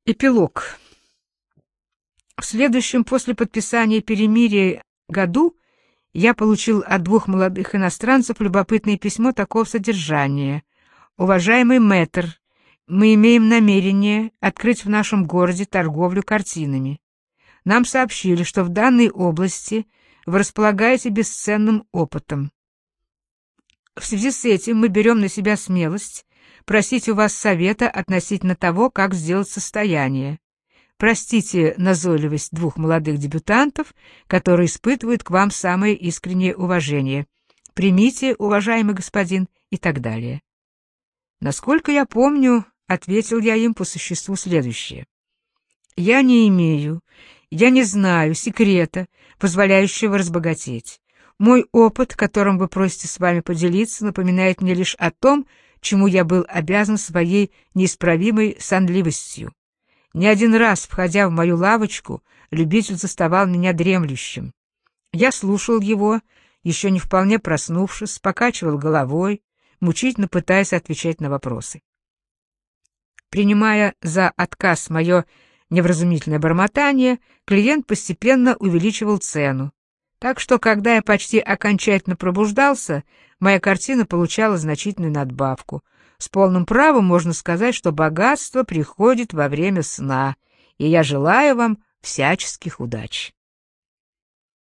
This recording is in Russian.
Эпилог. В следующем после подписания перемирия году я получил от двух молодых иностранцев любопытное письмо такого содержания. «Уважаемый мэтр, мы имеем намерение открыть в нашем городе торговлю картинами. Нам сообщили, что в данной области вы располагаете бесценным опытом. В связи с этим мы берем на себя смелость просить у вас совета относительно того, как сделать состояние. Простите назойливость двух молодых дебютантов, которые испытывают к вам самое искреннее уважение. Примите, уважаемый господин», и так далее. Насколько я помню, ответил я им по существу следующее. Я не знаю секрета, позволяющего разбогатеть. Мой опыт, которым вы просите с вами поделиться, напоминает мне лишь о том, чему я был обязан своей неисправимой сонливостью. Не один раз, входя в мою лавочку, любитель заставал меня дремлющим. Я слушал его, еще не вполне проснувшись, покачивал головой, мучительно пытаясь отвечать на вопросы. Принимая за отказ мое невразумительное бормотание, клиент постепенно увеличивал цену. Так что, когда я почти окончательно пробуждался, моя картина получала значительную надбавку. С полным правом можно сказать, что богатство приходит во время сна, и я желаю вам всяческих удач.